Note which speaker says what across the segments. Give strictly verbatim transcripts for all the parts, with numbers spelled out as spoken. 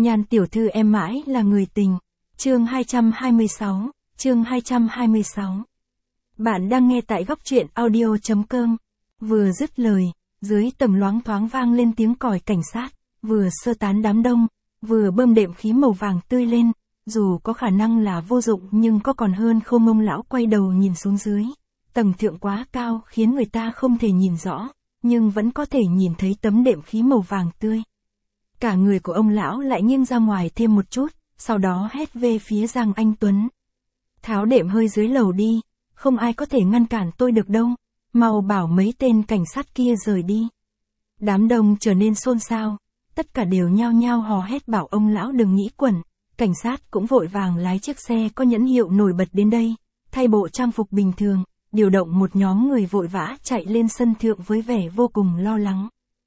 Speaker 1: Nhan tiểu thư em mãi là người tình. Chương hai trăm hai mươi sáu, chương hai trăm hai mươi sáu. Bạn đang nghe tại góc truyện audio chấm com. Vừa dứt lời, dưới tầng loáng thoáng vang lên tiếng còi cảnh sát, vừa sơ tán đám đông, vừa bơm đệm khí màu vàng tươi lên, dù có khả năng là vô dụng nhưng có còn hơn không. Ông lão quay đầu nhìn xuống dưới. Tầng thượng quá cao khiến người ta không thể nhìn rõ, nhưng vẫn có thể nhìn thấy tấm đệm khí màu vàng tươi. Cả người của ông lão lại nghiêng ra ngoài thêm một chút, sau đó hét về phía Giang Anh Tuấn. Tháo đệm hơi dưới lầu đi, không ai có thể ngăn cản tôi được đâu, mau bảo mấy tên cảnh sát kia rời đi. Đám đông trở nên xôn xao, tất cả đều nhao nhao hò hét bảo ông lão đừng nghĩ quẩn. Cảnh sát cũng vội vàng lái chiếc xe có nhãn hiệu nổi bật đến đây, thay bộ trang phục bình thường, điều động một nhóm người vội vã chạy lên sân thượng với vẻ vô cùng lo lắng.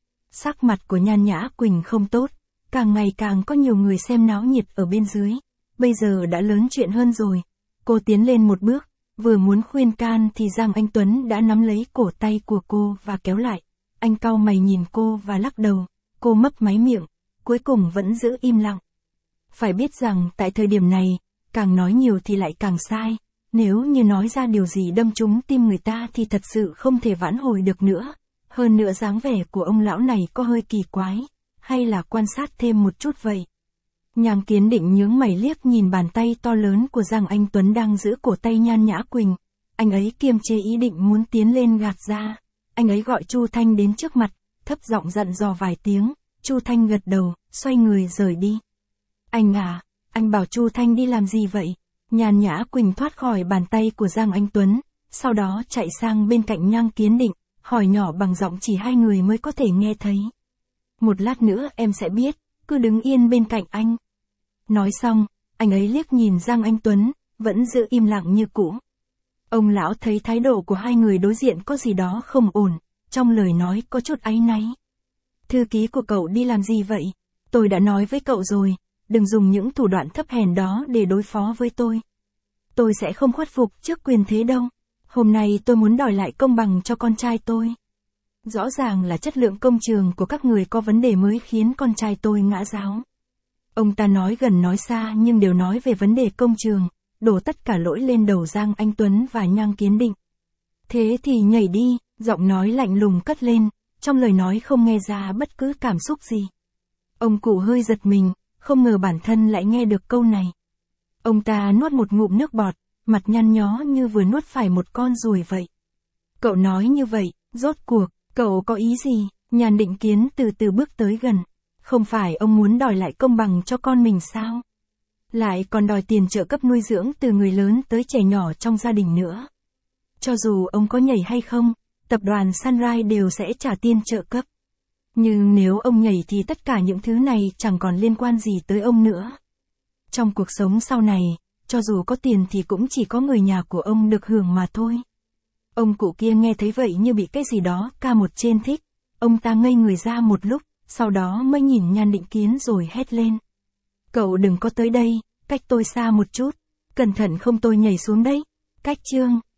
Speaker 1: Sắc mặt của Nhan Nhã Quỳnh không tốt, càng ngày càng có nhiều người xem náo nhiệt ở bên dưới. Bây giờ đã lớn chuyện hơn rồi. Cô tiến lên một bước, vừa muốn khuyên can thì Giang Anh Tuấn đã nắm lấy cổ tay của cô và kéo lại. Anh cau mày nhìn cô và lắc đầu, cô mấp máy miệng, cuối cùng vẫn giữ im lặng. Phải biết rằng tại thời điểm này, càng nói nhiều thì lại càng sai. Nếu như nói ra điều gì đâm trúng tim người ta thì thật sự không thể vãn hồi được nữa. Hơn nữa dáng vẻ của ông lão này có hơi kỳ quái, hay là quan sát thêm một chút vậy. Nhan Kiến Định nhướng mày liếc nhìn bàn tay to lớn của Giang Anh Tuấn đang giữ cổ tay Nhan Nhã Quỳnh. Anh ấy kiềm chế ý định muốn tiến lên gạt ra. Anh ấy gọi Chu Thanh đến trước mặt, thấp giọng dặn dò vài tiếng. Chu Thanh gật đầu, xoay người rời đi. Anh à, anh bảo Chu Thanh đi làm gì vậy? Nhan Nhã Quỳnh thoát khỏi bàn tay của Giang Anh Tuấn, sau đó chạy sang bên cạnh Nhan Kiến Định, hỏi nhỏ bằng giọng chỉ hai người mới có thể nghe thấy. Một lát nữa em sẽ biết, cứ đứng yên bên cạnh anh. Nói xong, anh ấy liếc nhìn Giang Anh Tuấn, vẫn giữ im lặng như cũ. Ông lão thấy thái độ của hai người đối diện có gì đó không ổn, trong lời nói có chút áy náy. Thư ký của cậu đi làm gì vậy? Tôi đã nói với cậu rồi, đừng dùng những thủ đoạn thấp hèn đó để đối phó với tôi. Tôi sẽ không khuất phục trước quyền thế đâu. Hôm nay tôi muốn đòi lại công bằng cho con trai tôi. Rõ ràng là chất lượng công trường của các người có vấn đề mới khiến con trai tôi ngã giáo. Ông ta nói gần nói xa nhưng đều nói về vấn đề công trường, đổ tất cả lỗi lên đầu Giang Anh Tuấn và Nhan Kiến Định. Thế thì nhảy đi, giọng nói lạnh lùng cất lên, trong lời nói không nghe ra bất cứ cảm xúc gì. Ông cụ hơi giật mình, không ngờ bản thân lại nghe được câu này. Ông ta nuốt một ngụm nước bọt, mặt nhăn nhó như vừa nuốt phải một con ruồi vậy. Cậu nói như vậy, rốt cuộc, cậu có ý gì? Nhan Định Kiến từ từ bước tới gần. Không phải ông muốn đòi lại công bằng cho con mình sao? Lại còn đòi tiền trợ cấp nuôi dưỡng từ người lớn tới trẻ nhỏ trong gia đình nữa. Cho dù ông có nhảy hay không, tập đoàn Sunrise đều sẽ trả tiền trợ cấp. Nhưng nếu ông nhảy thì tất cả những thứ này chẳng còn liên quan gì tới ông nữa. Trong cuộc sống sau này, cho dù có tiền thì cũng chỉ có người nhà của ông được hưởng mà thôi. Ông cụ kia nghe thấy vậy như bị cái gì đó ca một trên thích. Ông ta ngây người ra một lúc, sau đó mới nhìn Nhan Định Kiến rồi hét lên. Cậu đừng có tới đây, cách tôi xa một chút. Cẩn thận không tôi nhảy xuống đấy. Cách chương.